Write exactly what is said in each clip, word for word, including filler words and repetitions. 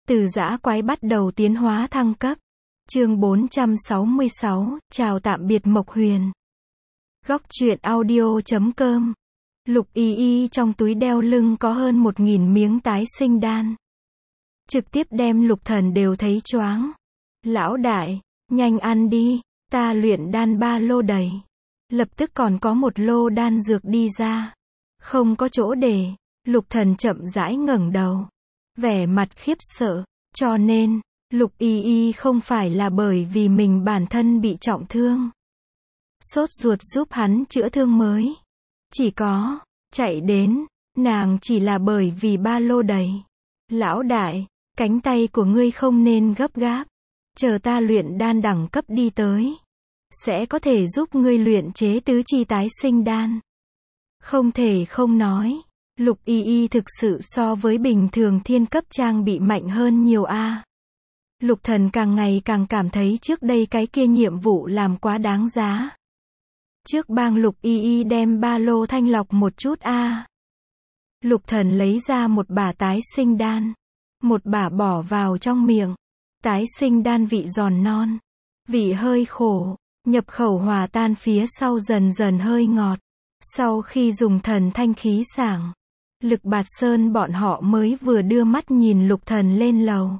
Từ dã quái bắt đầu tiến hóa thăng cấp. Chương bốn trăm sáu mươi sáu, chào tạm biệt Mộc Huyền. Góc truyện audio chấm com. Lục Y Y trong túi đeo lưng có hơn một nghìn miếng tái sinh đan. Trực tiếp đem Lục Thần đều thấy choáng. Lão đại, nhanh ăn đi, ta luyện đan ba lô đầy. Lập tức còn có một lô đan dược đi ra. Không có chỗ để, Lục Thần chậm rãi ngẩng đầu. Vẻ mặt khiếp sợ, cho nên, Lục Y Y không phải là bởi vì mình bản thân bị trọng thương. Sốt ruột giúp hắn chữa thương mới. Chỉ có, chạy đến, nàng chỉ là bởi vì ba lô đầy. Lão đại, cánh tay của ngươi không nên gấp gáp. Chờ ta luyện đan đẳng cấp đi tới. Sẽ có thể giúp ngươi luyện chế tứ chi tái sinh đan. Không thể không nói. Lục Y Y thực sự so với bình thường thiên cấp trang bị mạnh hơn nhiều a. Lục Thần càng ngày càng cảm thấy trước đây cái kia nhiệm vụ làm quá đáng giá. Trước bang Lục Y Y đem ba lô thanh lọc một chút a. Lục Thần lấy ra một bả tái sinh đan. Một bả bỏ vào trong miệng. Tái sinh đan vị giòn non. Vị hơi khổ. Nhập khẩu hòa tan phía sau dần dần hơi ngọt. Sau khi dùng thần thanh khí sảng. Lực Bạt Sơn bọn họ mới vừa đưa mắt nhìn Lục Thần lên lầu.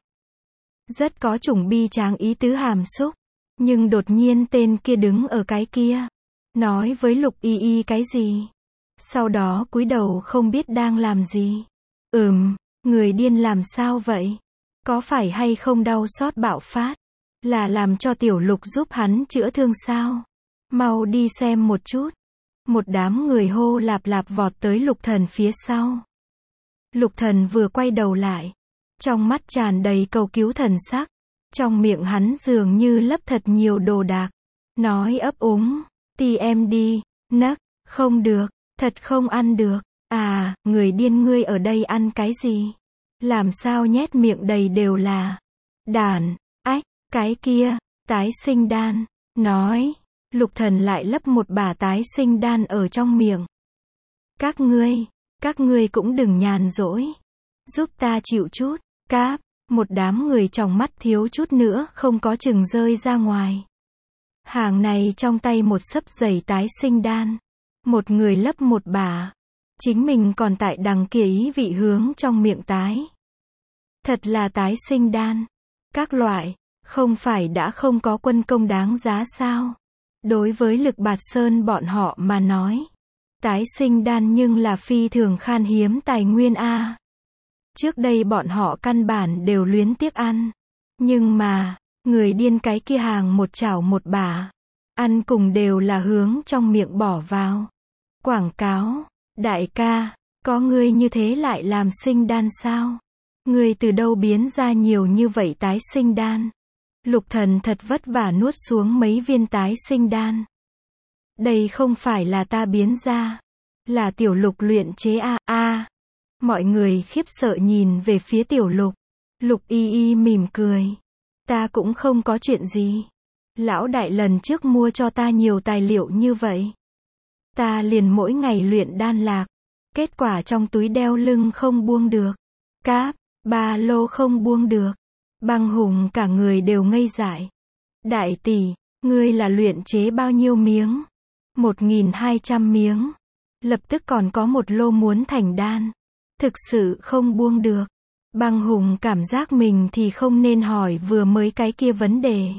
Rất có chủng bi tráng ý tứ hàm xúc. Nhưng đột nhiên tên kia đứng ở cái kia. Nói với Lục Y Y cái gì? Sau đó cúi đầu không biết đang làm gì. Ừm, người điên làm sao vậy? Có phải hay không đau xót bạo phát? Là làm cho tiểu Lục giúp hắn chữa thương sao? Mau đi xem một chút. Một đám người hô lạp lạp vọt tới Lục Thần phía sau. Lục Thần vừa quay đầu lại. Trong mắt tràn đầy cầu cứu thần sắc. Trong miệng hắn dường như lấp thật nhiều đồ đạc. Nói ấp úng. Ti em đi. Nấc. Không được. Thật không ăn được. À, người điên ngươi ở đây ăn cái gì? Làm sao nhét miệng đầy đều là. Đàn. Ách. Cái kia. Tái sinh đan. Nói. Lục Thần lại lấp một bả tái sinh đan ở trong miệng. Các ngươi, các ngươi cũng đừng nhàn rỗi. Giúp ta chịu chút, cáp, một đám người trong mắt thiếu chút nữa không có chừng rơi ra ngoài. Hàng này trong tay một xấp giày tái sinh đan. Một người lấp một bả. Chính mình còn tại đằng kia ý vị hướng trong miệng tái. Thật là tái sinh đan. Các loại, không phải đã không có quân công đáng giá sao? Đối với Lực Bạt Sơn bọn họ mà nói, tái sinh đan nhưng là phi thường khan hiếm tài nguyên a. Trước đây bọn họ căn bản đều luyến tiếc ăn. Nhưng mà, người điên cái kia hàng một chảo một bả. Ăn cùng đều là hướng trong miệng bỏ vào. Quảng cáo, đại ca, có ngươi như thế lại làm sinh đan sao? Ngươi từ đâu biến ra nhiều như vậy tái sinh đan? Lục Thần thật vất vả nuốt xuống mấy viên tái sinh đan. Đây không phải là ta biến ra. Là tiểu Lục luyện chế a a. Mọi người khiếp sợ nhìn về phía tiểu Lục. Lục Y Y mỉm cười. Ta cũng không có chuyện gì. Lão đại lần trước mua cho ta nhiều tài liệu như vậy. Ta liền mỗi ngày luyện đan lạc. Kết quả trong túi đeo lưng không buông được. Cáp, ba lô không buông được. Băng Hùng cả người đều ngây dại. Đại tỷ, ngươi là luyện chế bao nhiêu miếng? Một nghìn hai trăm miếng. Lập tức còn có một lô muốn thành đan. Thực sự không buông được. Băng Hùng cảm giác mình thì không nên hỏi vừa mới cái kia vấn đề.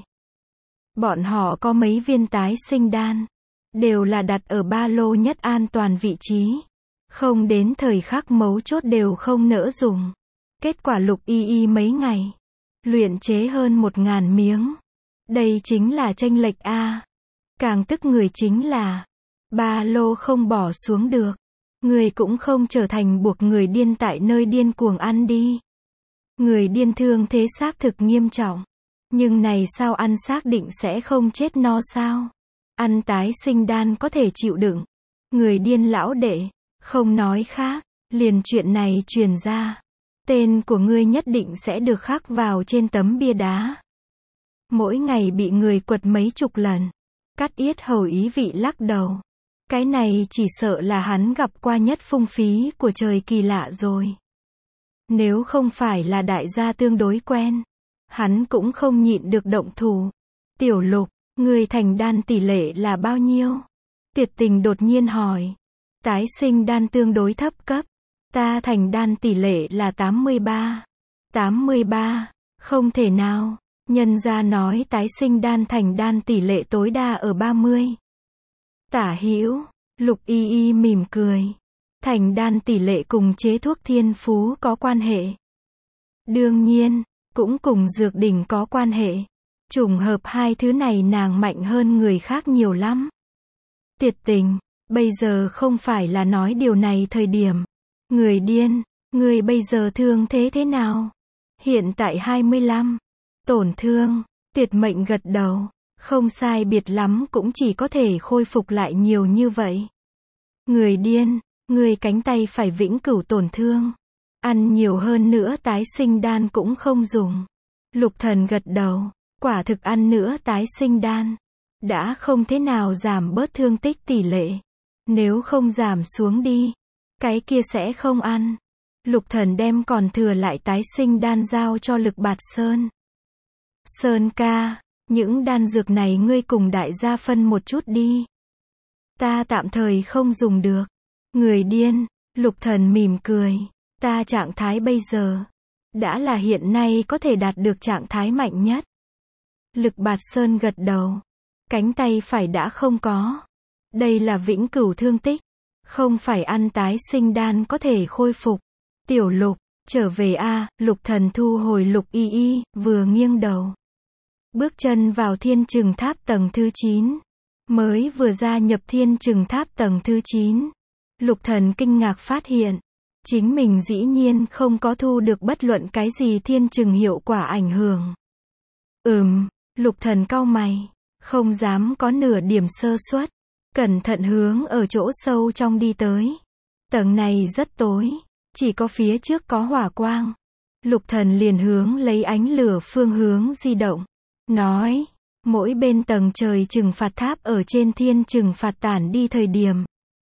Bọn họ có mấy viên tái sinh đan. Đều là đặt ở ba lô nhất an toàn vị trí. Không đến thời khắc mấu chốt đều không nỡ dùng. Kết quả Lục Y Y mấy ngày. Luyện chế hơn một ngàn miếng. Đây chính là chênh lệch a. Càng tức người chính là. Ba lô không bỏ xuống được. Người cũng không trở thành buộc người điên tại nơi điên cuồng ăn đi. Người điên thương thế xác thực nghiêm trọng. Nhưng này sao ăn xác định sẽ không chết no sao? Ăn tái sinh đan có thể chịu đựng. Người điên lão đệ. Không nói khác. Liền chuyện này truyền ra. Tên của ngươi nhất định sẽ được khắc vào trên tấm bia đá. Mỗi ngày bị người quật mấy chục lần. Cắt yết hầu ý vị lắc đầu. Cái này chỉ sợ là hắn gặp qua nhất phung phí của trời kỳ lạ rồi. Nếu không phải là đại gia tương đối quen, hắn cũng không nhịn được động thủ. Tiểu Lục, người thành đan tỷ lệ là bao nhiêu? Tiệt Tình đột nhiên hỏi. Tái sinh đan tương đối thấp cấp. Ta thành đan tỷ lệ là tám mươi ba. tám mươi ba, không thể nào. Nhân gia nói tái sinh đan thành đan tỷ lệ tối đa ở ba mươi. Tả hữu, Lục Y Y mỉm cười. Thành đan tỷ lệ cùng chế thuốc thiên phú có quan hệ. Đương nhiên, cũng cùng dược đỉnh có quan hệ. Trùng hợp hai thứ này nàng mạnh hơn người khác nhiều lắm. Tiệt Tình, bây giờ không phải là nói điều này thời điểm. Người điên, người bây giờ thương thế thế nào? Hiện tại hai mươi lăm. Tổn thương, Tuyệt Mệnh gật đầu. Không sai biệt lắm cũng chỉ có thể khôi phục lại nhiều như vậy. Người điên, người cánh tay phải vĩnh cửu tổn thương. Ăn nhiều hơn nữa tái sinh đan cũng không dùng. Lục Thần gật đầu. Quả thực ăn nữa tái sinh đan. Đã không thế nào giảm bớt thương tích tỷ lệ. Nếu không giảm xuống đi, cái kia sẽ không ăn. Lục Thần đem còn thừa lại tái sinh đan giao cho Lực Bạt Sơn. Sơn ca, những đan dược này ngươi cùng đại gia phân một chút đi. Ta tạm thời không dùng được. Người điên, Lục Thần mỉm cười. Ta trạng thái bây giờ, đã là hiện nay có thể đạt được trạng thái mạnh nhất. Lực Bạt Sơn gật đầu. Cánh tay phải đã không có. Đây là vĩnh cửu thương tích. Không phải ăn tái sinh đan có thể khôi phục. Tiểu Lục, trở về a. Lục Thần thu hồi Lục Y Y, vừa nghiêng đầu. Bước chân vào Thiên Trừng Tháp tầng thứ chín. Mới vừa gia nhập Thiên Trừng Tháp tầng thứ chín. Lục Thần kinh ngạc phát hiện. Chính mình dĩ nhiên không có thu được bất luận cái gì thiên trừng hiệu quả ảnh hưởng. Ừm, Lục Thần cau mày. Không dám có nửa điểm sơ suất. Cẩn thận hướng ở chỗ sâu trong đi tới. Tầng này rất tối. Chỉ có phía trước có hỏa quang. Lục Thần liền hướng lấy ánh lửa phương hướng di động. Nói, mỗi bên tầng trời trừng phạt tháp ở trên thiên trừng phạt tản đi thời điểm.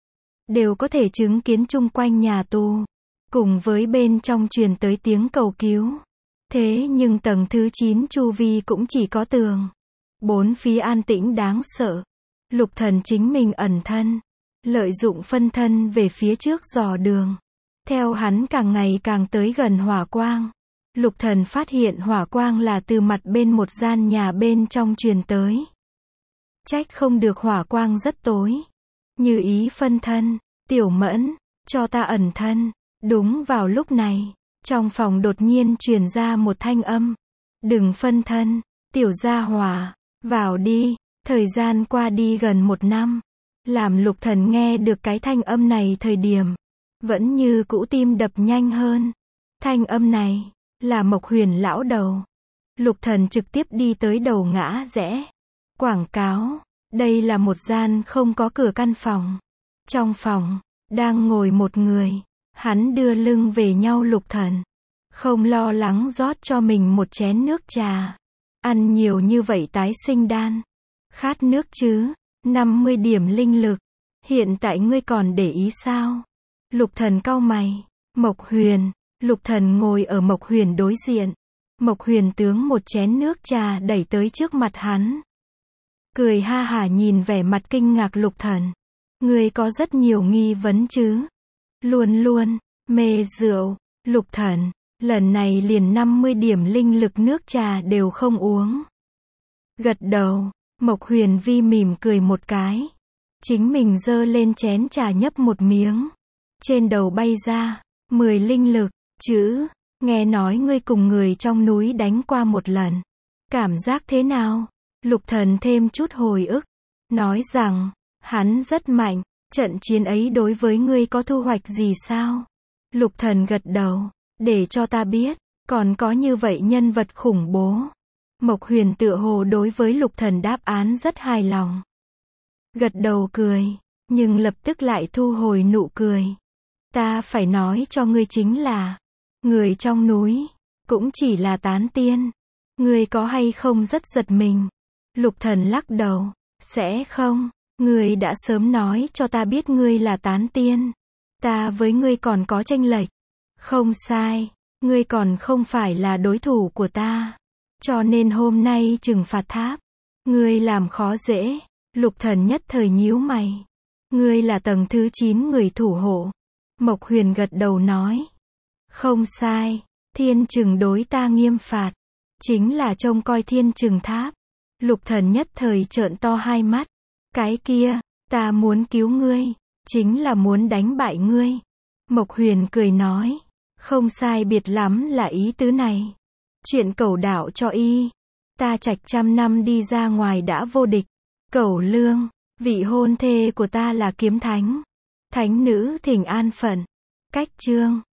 Đều có thể chứng kiến chung quanh nhà tù. Cùng với bên trong truyền tới tiếng cầu cứu. Thế nhưng tầng thứ chín chu vi cũng chỉ có tường. Bốn phía an tĩnh đáng sợ. Lục Thần chính mình ẩn thân. Lợi dụng phân thân về phía trước dò đường. Theo hắn càng ngày càng tới gần hỏa quang. Lục Thần phát hiện hỏa quang là từ mặt bên một gian nhà bên trong truyền tới. Trách không được hỏa quang rất tối. Như ý phân thân, Tiểu Mẫn, cho ta ẩn thân. Đúng vào lúc này, trong phòng đột nhiên truyền ra một thanh âm. Đừng phân thân, Tiểu gia hỏa, vào đi. Thời gian qua đi gần một năm. Làm Lục Thần nghe được cái thanh âm này thời điểm. Vẫn như cũ tim đập nhanh hơn. Thanh âm này, là Mộc Huyền lão đầu. Lục Thần trực tiếp đi tới đầu ngã rẽ. Quảng cáo, đây là một gian không có cửa căn phòng. Trong phòng, đang ngồi một người. Hắn đưa lưng về nhau Lục Thần. Không lo lắng rót cho mình một chén nước trà. Ăn nhiều như vậy tái sinh đan. Khát nước chứ, năm mươi điểm linh lực. Hiện tại ngươi còn để ý sao? Lục Thần cau mày. Mộc Huyền, Lục Thần ngồi ở Mộc Huyền đối diện. Mộc Huyền tướng một chén nước trà đẩy tới trước mặt hắn. Cười ha hả nhìn vẻ mặt kinh ngạc Lục Thần. Ngươi có rất nhiều nghi vấn chứ? Luôn luôn, mê rượu, Lục Thần, lần này liền năm mươi điểm linh lực nước trà đều không uống. Gật đầu, Mộc Huyền Vi mỉm cười một cái. Chính mình giơ lên chén trà nhấp một miếng. Trên đầu bay ra, mười linh lực, chữ, nghe nói ngươi cùng người trong núi đánh qua một lần. Cảm giác thế nào? Lục Thần thêm chút hồi ức. Nói rằng, hắn rất mạnh. Trận chiến ấy đối với ngươi có thu hoạch gì sao? Lục Thần gật đầu. Để cho ta biết, còn có như vậy nhân vật khủng bố. Mộc Huyền tựa hồ đối với Lục Thần đáp án rất hài lòng. Gật đầu cười, nhưng lập tức lại thu hồi nụ cười. Ta phải nói cho ngươi chính là, người trong núi, cũng chỉ là tán tiên. Ngươi có hay không rất giật mình? Lục Thần lắc đầu, sẽ không. Ngươi đã sớm nói cho ta biết ngươi là tán tiên. Ta với ngươi còn có chênh lệch. Không sai, Ngươi còn không phải là đối thủ của ta. Cho nên hôm nay trừng phạt tháp. Ngươi làm khó dễ. Lục Thần nhất thời nhíu mày. Ngươi là tầng thứ chín người thủ hộ. Mộc Huyền gật đầu nói. Không sai. Thiên trừng đối ta nghiêm phạt. Chính là trông coi thiên trừng tháp. Lục Thần nhất thời trợn to hai mắt. Cái kia, ta muốn cứu ngươi. Chính là muốn đánh bại ngươi. Mộc Huyền cười nói. Không sai biệt lắm là ý tứ này. Chuyện Cẩu đạo cho y. Ta trạch trăm năm đi ra ngoài đã vô địch. Cẩu Lương, vị hôn thê của ta là kiếm thánh. Thánh nữ thỉnh an phận. Cách chương.